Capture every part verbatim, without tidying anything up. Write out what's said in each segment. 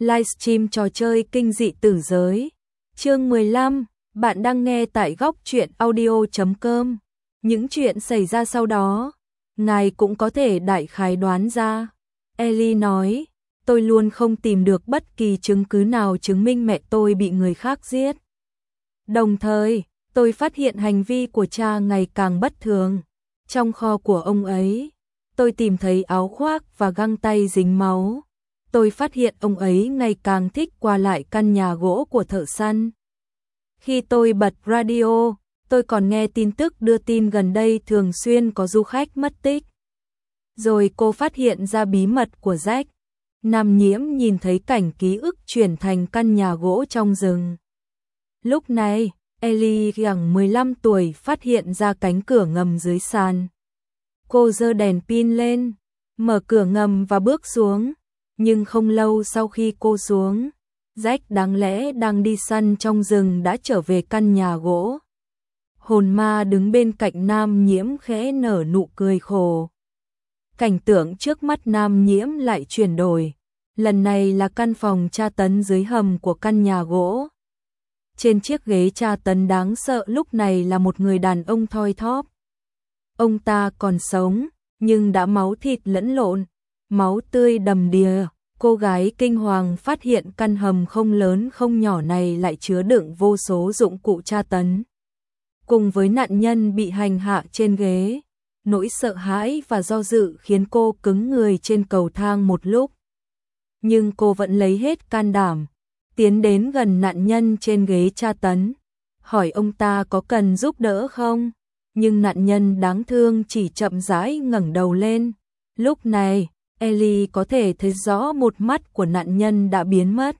livestream trò chơi kinh dị tử giới. Chương mười lăm, bạn đang nghe tại góc truyện audio chấm com. Những chuyện xảy ra sau đó, ngài cũng có thể đại khái đoán ra. Ellie nói, tôi luôn không tìm được bất kỳ chứng cứ nào chứng minh mẹ tôi bị người khác giết. Đồng thời, tôi phát hiện hành vi của cha ngày càng bất thường. Trong kho của ông ấy, tôi tìm thấy áo khoác và găng tay dính máu. Tôi phát hiện ông ấy ngày càng thích qua lại căn nhà gỗ của thợ săn. Khi tôi bật radio, tôi còn nghe tin tức đưa tin gần đây thường xuyên có du khách mất tích. Rồi cô phát hiện ra bí mật của Jack. Nam Nhiễm nhìn thấy cảnh ký ức chuyển thành căn nhà gỗ trong rừng. Lúc này, Ellie khoảng mười lăm tuổi phát hiện ra cánh cửa ngầm dưới sàn. Cô giơ đèn pin lên, mở cửa ngầm và bước xuống. Nhưng không lâu sau khi cô xuống, Jack đáng lẽ đang đi săn trong rừng đã trở về căn nhà gỗ. Hồn ma đứng bên cạnh Nam Nhiễm khẽ nở nụ cười khổ. Cảnh tượng trước mắt Nam Nhiễm lại chuyển đổi. Lần này là căn phòng tra tấn dưới hầm của căn nhà gỗ. Trên chiếc ghế tra tấn đáng sợ lúc này là một người đàn ông thoi thóp. Ông ta còn sống, nhưng đã máu thịt lẫn lộn, máu tươi đầm đìa. Cô gái kinh hoàng phát hiện căn hầm không lớn không nhỏ này lại chứa đựng vô số dụng cụ tra tấn. Cùng với nạn nhân bị hành hạ trên ghế, nỗi sợ hãi và do dự khiến cô cứng người trên cầu thang một lúc. Nhưng cô vẫn lấy hết can đảm, tiến đến gần nạn nhân trên ghế tra tấn, hỏi ông ta có cần giúp đỡ không? Nhưng nạn nhân đáng thương chỉ chậm rãi ngẩng đầu lên. Lúc này, Ellie có thể thấy rõ một mắt của nạn nhân đã biến mất.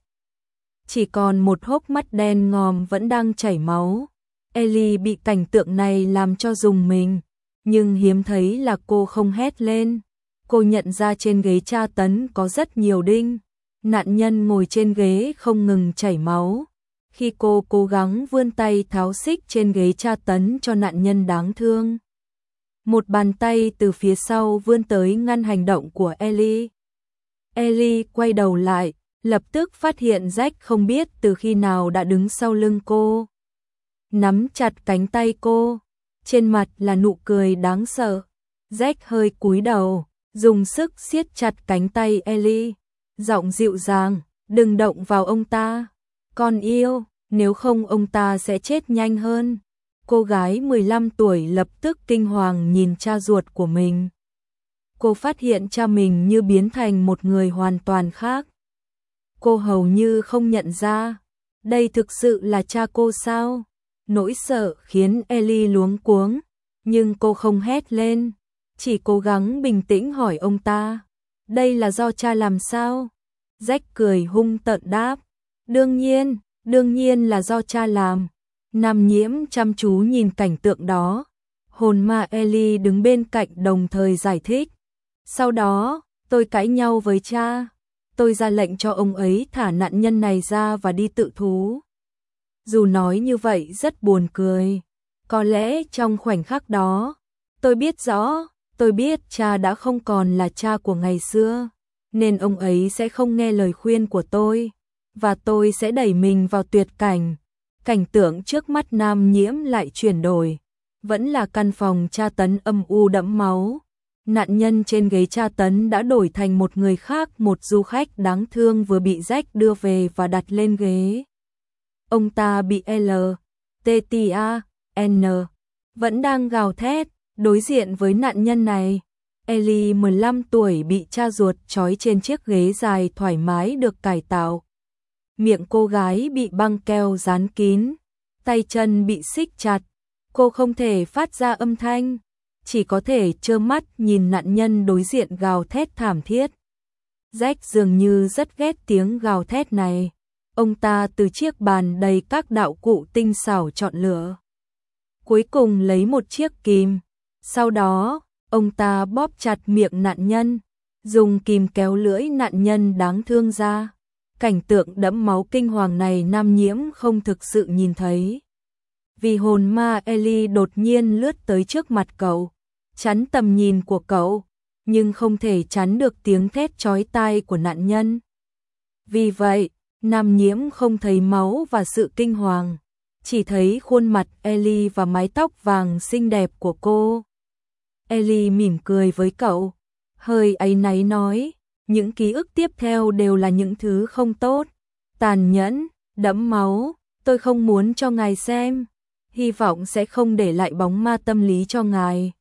Chỉ còn một hốc mắt đen ngòm vẫn đang chảy máu. Ellie bị cảnh tượng này làm cho rùng mình, nhưng hiếm thấy là cô không hét lên. Cô nhận ra trên ghế tra tấn có rất nhiều đinh. Nạn nhân ngồi trên ghế không ngừng chảy máu. Khi cô cố gắng vươn tay tháo xích trên ghế tra tấn cho nạn nhân đáng thương, một bàn tay từ phía sau vươn tới ngăn hành động của Ellie. Ellie quay đầu lại, lập tức phát hiện Jack không biết từ khi nào đã đứng sau lưng cô, nắm chặt cánh tay cô, trên mặt là nụ cười đáng sợ. Jack hơi cúi đầu, dùng sức siết chặt cánh tay Ellie, giọng dịu dàng, đừng động vào ông ta, con yêu, nếu không ông ta sẽ chết nhanh hơn. Cô gái mười lăm tuổi lập tức kinh hoàng nhìn cha ruột của mình. Cô phát hiện cha mình như biến thành một người hoàn toàn khác. Cô hầu như không nhận ra, đây thực sự là cha cô sao? Nỗi sợ khiến Ellie luống cuống, nhưng cô không hét lên, chỉ cố gắng bình tĩnh hỏi ông ta, đây là do cha làm sao? Jack cười hung tợn đáp, đương nhiên, đương nhiên là do cha làm. Nam Nhiễm chăm chú nhìn cảnh tượng đó. Hồn ma Ellie đứng bên cạnh đồng thời giải thích. Sau đó, tôi cãi nhau với cha. Tôi ra lệnh cho ông ấy thả nạn nhân này ra và đi tự thú. Dù nói như vậy rất buồn cười. Có lẽ trong khoảnh khắc đó, tôi biết rõ, tôi biết cha đã không còn là cha của ngày xưa, nên ông ấy sẽ không nghe lời khuyên của tôi, và tôi sẽ đẩy mình vào tuyệt cảnh. Cảnh tượng trước mắt Nam Nhiễm lại chuyển đổi, vẫn là căn phòng tra tấn âm u đẫm máu. Nạn nhân trên ghế tra tấn đã đổi thành một người khác, một du khách đáng thương vừa bị Jack đưa về và đặt lên ghế. Ông ta bị L, T T A, N, vẫn đang gào thét, đối diện với nạn nhân này. Ellie mười lăm tuổi bị cha ruột trói trên chiếc ghế dài thoải mái được cải tạo. Miệng cô gái bị băng keo dán kín, tay chân bị xích chặt, cô không thể phát ra âm thanh, chỉ có thể trơ mắt nhìn nạn nhân đối diện gào thét thảm thiết. Jack dường như rất ghét tiếng gào thét này. Ông ta từ chiếc bàn đầy các đạo cụ tinh xảo chọn lựa. Cuối cùng lấy một chiếc kìm, sau đó, ông ta bóp chặt miệng nạn nhân, dùng kìm kéo lưỡi nạn nhân đáng thương ra. Cảnh tượng đẫm máu kinh hoàng này Nam Nhiễm không thực sự nhìn thấy. Vì hồn ma Ellie đột nhiên lướt tới trước mặt cậu, chắn tầm nhìn của cậu, nhưng không thể chắn được tiếng thét chói tai của nạn nhân. Vì vậy, Nam Nhiễm không thấy máu và sự kinh hoàng, chỉ thấy khuôn mặt Ellie và mái tóc vàng xinh đẹp của cô. Ellie mỉm cười với cậu, hơi áy náy nói, những ký ức tiếp theo đều là những thứ không tốt, tàn nhẫn, đẫm máu, tôi không muốn cho ngài xem, hy vọng sẽ không để lại bóng ma tâm lý cho ngài.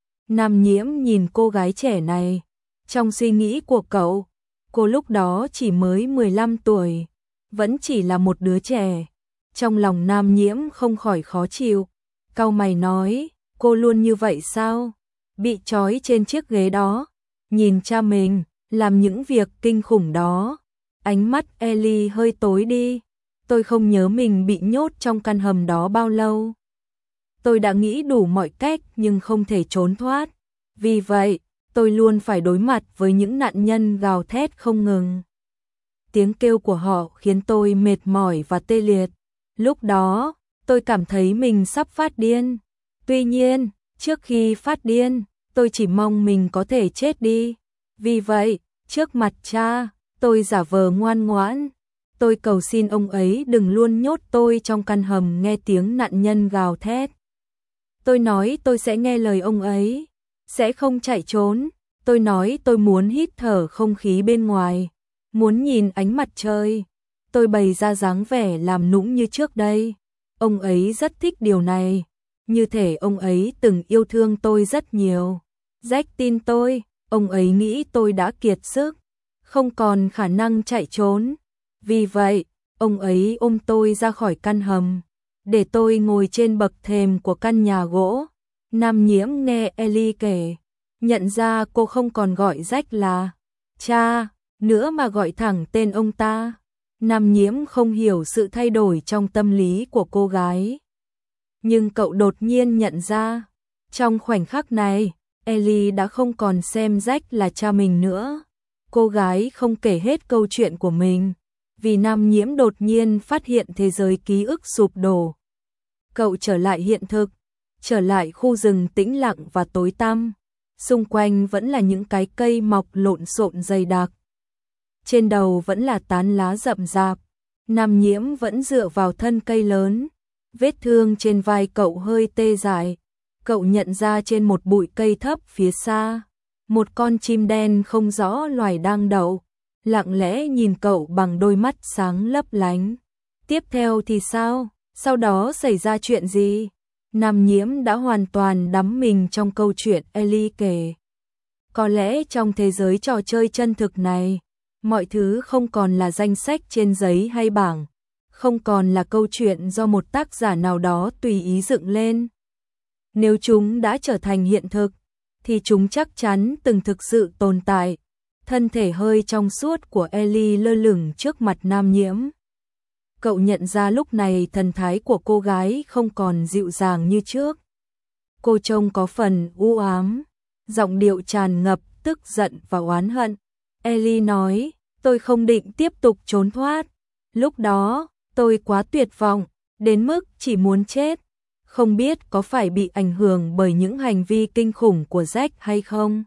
Nam Nhiễm nhìn cô gái trẻ này, trong suy nghĩ của cậu, cô lúc đó chỉ mới mười lăm tuổi, vẫn chỉ là một đứa trẻ. Trong lòng Nam Nhiễm không khỏi khó chịu, cau mày nói, cô luôn như vậy sao? Bị trói trên chiếc ghế đó, nhìn cha mình, làm những việc kinh khủng đó. Ánh mắt Ellie hơi tối đi, tôi không nhớ mình bị nhốt trong căn hầm đó bao lâu. Tôi đã nghĩ đủ mọi cách nhưng không thể trốn thoát. Vì vậy, tôi luôn phải đối mặt với những nạn nhân gào thét không ngừng. Tiếng kêu của họ khiến tôi mệt mỏi và tê liệt. Lúc đó, tôi cảm thấy mình sắp phát điên. Tuy nhiên, trước khi phát điên, tôi chỉ mong mình có thể chết đi. Vì vậy, trước mặt cha, tôi giả vờ ngoan ngoãn. Tôi cầu xin ông ấy đừng luôn nhốt tôi trong căn hầm nghe tiếng nạn nhân gào thét. Tôi nói tôi sẽ nghe lời ông ấy, sẽ không chạy trốn. Tôi nói tôi muốn hít thở không khí bên ngoài, muốn nhìn ánh mặt trời. Tôi bày ra dáng vẻ làm nũng như trước đây. Ông ấy rất thích điều này, như thể ông ấy từng yêu thương tôi rất nhiều. Jack tin tôi, ông ấy nghĩ tôi đã kiệt sức, không còn khả năng chạy trốn. Vì vậy, ông ấy ôm tôi ra khỏi căn hầm, để tôi ngồi trên bậc thềm của căn nhà gỗ. Nam Nhiễm nghe Ellie kể, nhận ra cô không còn gọi Jack là cha nữa mà gọi thẳng tên ông ta. Nam Nhiễm không hiểu sự thay đổi trong tâm lý của cô gái, nhưng cậu đột nhiên nhận ra, trong khoảnh khắc này, Ellie đã không còn xem Jack là cha mình nữa. Cô gái không kể hết câu chuyện của mình, vì Nam Nhiễm đột nhiên phát hiện thế giới ký ức sụp đổ. Cậu trở lại hiện thực, trở lại khu rừng tĩnh lặng và tối tăm. Xung quanh vẫn là những cái cây mọc lộn xộn dày đặc. Trên đầu vẫn là tán lá rậm rạp. Nam Nhiễm vẫn dựa vào thân cây lớn. Vết thương trên vai cậu hơi tê dại. Cậu nhận ra trên một bụi cây thấp phía xa, một con chim đen không rõ loài đang đậu, lặng lẽ nhìn cậu bằng đôi mắt sáng lấp lánh. Tiếp theo thì sao? Sau đó xảy ra chuyện gì? Nam Nhiễm đã hoàn toàn đắm mình trong câu chuyện Ellie kể. Có lẽ trong thế giới trò chơi chân thực này, mọi thứ không còn là danh sách trên giấy hay bảng, không còn là câu chuyện do một tác giả nào đó tùy ý dựng lên. Nếu chúng đã trở thành hiện thực, thì chúng chắc chắn từng thực sự tồn tại. Thân thể hơi trong suốt của Ellie lơ lửng trước mặt Nam Nhiễm. Cậu nhận ra lúc này thần thái của cô gái không còn dịu dàng như trước. Cô trông có phần u ám, giọng điệu tràn ngập tức giận và oán hận. Ellie nói, tôi không định tiếp tục trốn thoát. Lúc đó, tôi quá tuyệt vọng, đến mức chỉ muốn chết. Không biết có phải bị ảnh hưởng bởi những hành vi kinh khủng của Jack hay không?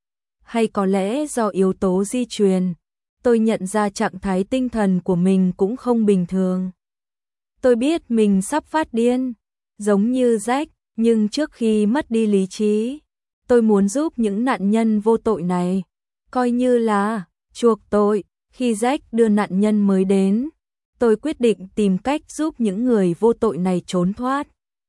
Hay có lẽ do yếu tố di truyền? Tôi nhận ra trạng thái tinh thần của mình cũng không bình thường. Tôi biết mình sắp phát điên, giống như Jack, nhưng trước khi mất đi lý trí, tôi muốn giúp những nạn nhân vô tội này, coi như là chuộc tội. Khi Jack đưa nạn nhân mới đến, tôi quyết định tìm cách giúp những người vô tội này trốn thoát.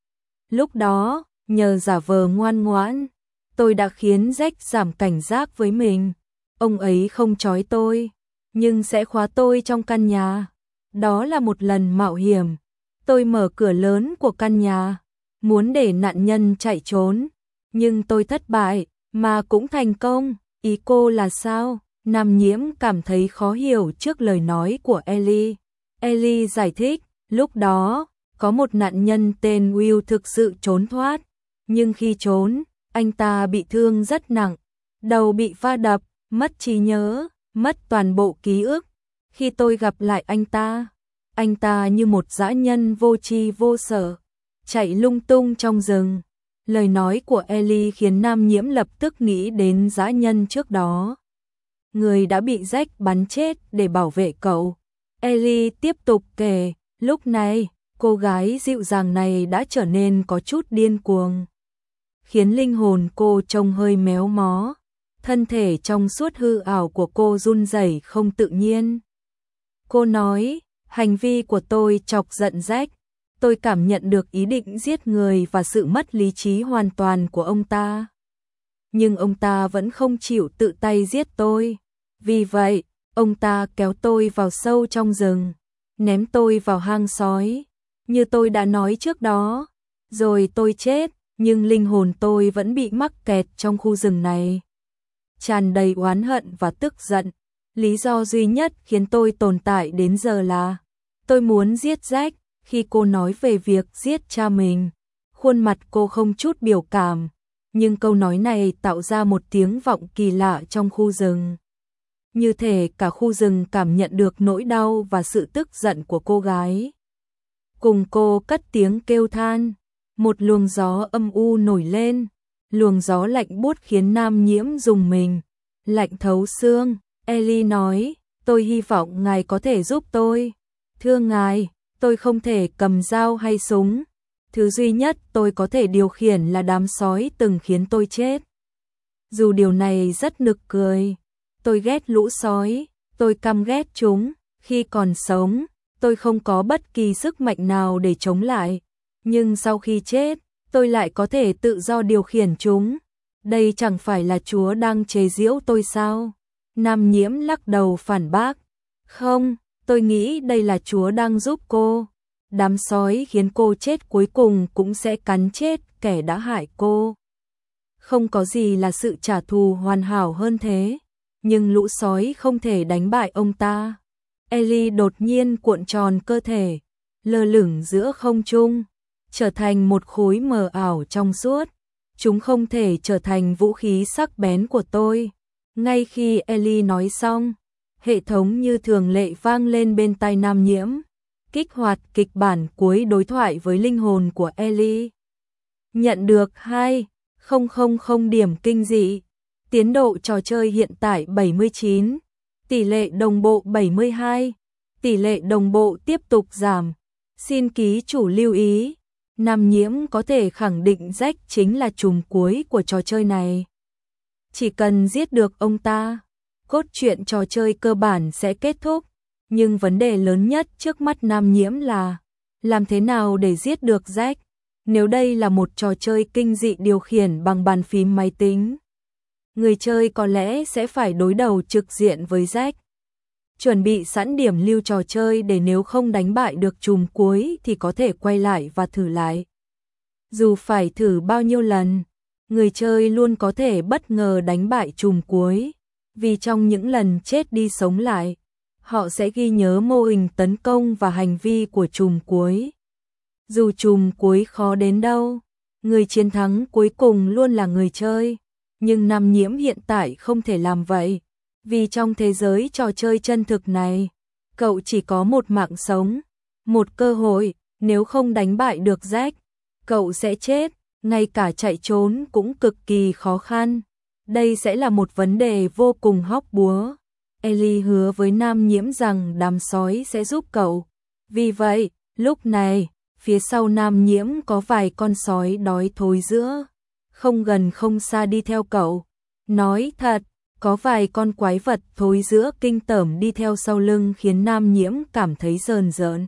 Lúc đó, nhờ giả vờ ngoan ngoãn, tôi đã khiến Jack giảm cảnh giác với mình. Ông ấy không trói tôi, nhưng sẽ khóa tôi trong căn nhà. Đó là một lần mạo hiểm. Tôi mở cửa lớn của căn nhà, muốn để nạn nhân chạy trốn, nhưng tôi thất bại, mà cũng thành công. Ý cô là sao? Nam Nhiễm cảm thấy khó hiểu trước lời nói của Ellie. Ellie giải thích, lúc đó, có một nạn nhân tên Will thực sự trốn thoát, nhưng khi trốn, anh ta bị thương rất nặng, đầu bị va đập, mất trí nhớ, mất toàn bộ ký ức. Khi tôi gặp lại anh ta, anh ta như một dã nhân vô tri vô sợ, chạy lung tung trong rừng. Lời nói của Ellie khiến Nam Nhiễm lập tức nghĩ đến dã nhân trước đó. người đã bị Jack bắn chết để bảo vệ cậu. Ellie tiếp tục kể, lúc này, cô gái dịu dàng này đã trở nên có chút điên cuồng, khiến linh hồn cô trông hơi méo mó, thân thể trong suốt hư ảo của cô run rẩy không tự nhiên. Cô nói, hành vi của tôi chọc giận Jack, tôi cảm nhận được ý định giết người và sự mất lý trí hoàn toàn của ông ta. Nhưng ông ta vẫn không chịu tự tay giết tôi. Vì vậy, ông ta kéo tôi vào sâu trong rừng, ném tôi vào hang sói, như tôi đã nói trước đó. Rồi tôi chết, nhưng linh hồn tôi vẫn bị mắc kẹt trong khu rừng này, tràn đầy oán hận và tức giận. Lý do duy nhất khiến tôi tồn tại đến giờ là tôi muốn giết Jack. Khi cô nói về việc giết cha mình, khuôn mặt cô không chút biểu cảm, nhưng câu nói này tạo ra một tiếng vọng kỳ lạ trong khu rừng. Như thể cả khu rừng cảm nhận được nỗi đau và sự tức giận của cô gái. Cùng cô cất tiếng kêu than, một luồng gió âm u nổi lên, luồng gió lạnh buốt khiến Nam Nhiễm rùng mình, lạnh thấu xương. Ellie nói, tôi hy vọng ngài có thể giúp tôi. Thưa ngài, tôi không thể cầm dao hay súng. Thứ duy nhất tôi có thể điều khiển là đám sói từng khiến tôi chết. Dù điều này rất nực cười. Tôi ghét lũ sói, tôi căm ghét chúng. Khi còn sống, tôi không có bất kỳ sức mạnh nào để chống lại. Nhưng sau khi chết, tôi lại có thể tự do điều khiển chúng. Đây chẳng phải là Chúa đang chế giễu tôi sao? Nam Nhiễm lắc đầu phản bác. Không, tôi nghĩ đây là Chúa đang giúp cô. Đám sói khiến cô chết cuối cùng cũng sẽ cắn chết kẻ đã hại cô. Không có gì là sự trả thù hoàn hảo hơn thế. Nhưng lũ sói không thể đánh bại ông ta. Ellie đột nhiên cuộn tròn cơ thể, lơ lửng giữa không trung, trở thành một khối mờ ảo trong suốt. Chúng không thể trở thành vũ khí sắc bén của tôi. Ngay khi Ellie nói xong, hệ thống như thường lệ vang lên bên tai Nam Nhiễm, kích hoạt kịch bản cuối đối thoại với linh hồn của Ellie. Nhận được hai nghìn điểm kinh dị. Tiến độ trò chơi hiện tại bảy mươi chín, tỷ lệ đồng bộ bảy mươi hai, tỷ lệ đồng bộ tiếp tục giảm. Xin ký chủ lưu ý, Nam Nhiễm có thể khẳng định Jack chính là trùm cuối của trò chơi này. Chỉ cần giết được ông ta, cốt truyện trò chơi cơ bản sẽ kết thúc. Nhưng vấn đề lớn nhất trước mắt Nam Nhiễm là làm thế nào để giết được Jack. Nếu đây là một trò chơi kinh dị điều khiển bằng bàn phím máy tính, người chơi có lẽ sẽ phải đối đầu trực diện với Jack. Chuẩn bị sẵn điểm lưu trò chơi để nếu không đánh bại được trùm cuối thì có thể quay lại và thử lại. Dù phải thử bao nhiêu lần, người chơi luôn có thể bất ngờ đánh bại trùm cuối, vì trong những lần chết đi sống lại, họ sẽ ghi nhớ mô hình tấn công và hành vi của trùm cuối. Dù trùm cuối khó đến đâu, người chiến thắng cuối cùng luôn là người chơi. Nhưng Nam Nhiễm hiện tại không thể làm vậy, vì trong thế giới trò chơi chân thực này, cậu chỉ có một mạng sống, một cơ hội. Nếu không đánh bại được Jack, cậu sẽ chết, ngay cả chạy trốn cũng cực kỳ khó khăn. Đây sẽ là một vấn đề vô cùng hóc búa. Ellie hứa với Nam Nhiễm rằng đám sói sẽ giúp cậu. Vì vậy, lúc này, phía sau Nam Nhiễm có vài con sói đói thối giữa, không gần không xa đi theo cậu. Nói thật, có vài con quái vật thối giữa kinh tởm đi theo sau lưng khiến Nam Nhiễm cảm thấy rờn rợn.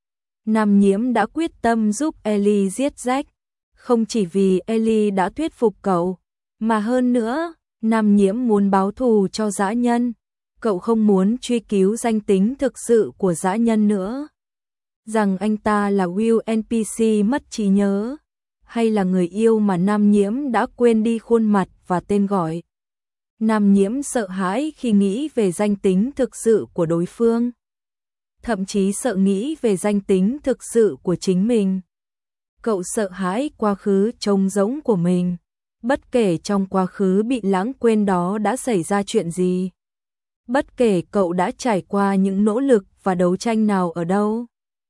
Nam Nhiễm đã quyết tâm giúp Ellie giết Jack, không chỉ vì Ellie đã thuyết phục cậu, mà hơn nữa, Nam Nhiễm muốn báo thù cho dã nhân. Cậu không muốn truy cứu danh tính thực sự của dã nhân nữa. Rằng anh ta là Will en pê xê mất trí nhớ, hay là người yêu mà Nam Nhiễm đã quên đi khuôn mặt và tên gọi. Nam Nhiễm sợ hãi khi nghĩ về danh tính thực sự của đối phương. Thậm chí sợ nghĩ về danh tính thực sự của chính mình. Cậu sợ hãi quá khứ trống rỗng của mình. Bất kể trong quá khứ bị lãng quên đó đã xảy ra chuyện gì. Bất kể cậu đã trải qua những nỗ lực và đấu tranh nào ở đâu.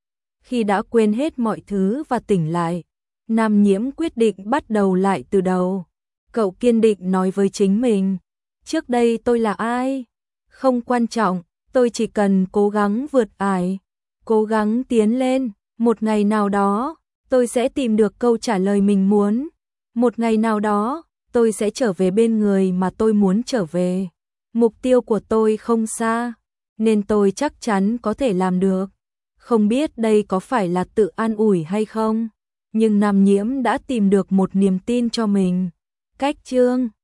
Khi đã quên hết mọi thứ và tỉnh lại, Nam Nhiễm quyết định bắt đầu lại từ đầu. Cậu kiên định nói với chính mình, trước đây tôi là ai? Không quan trọng, tôi chỉ cần cố gắng vượt ải, cố gắng tiến lên, một ngày nào đó, tôi sẽ tìm được câu trả lời mình muốn. Một ngày nào đó, tôi sẽ trở về bên người mà tôi muốn trở về. Mục tiêu của tôi không xa, nên tôi chắc chắn có thể làm được. Không biết đây có phải là tự an ủi hay không, nhưng Nam Nhiễm đã tìm được một niềm tin cho mình. Cách chương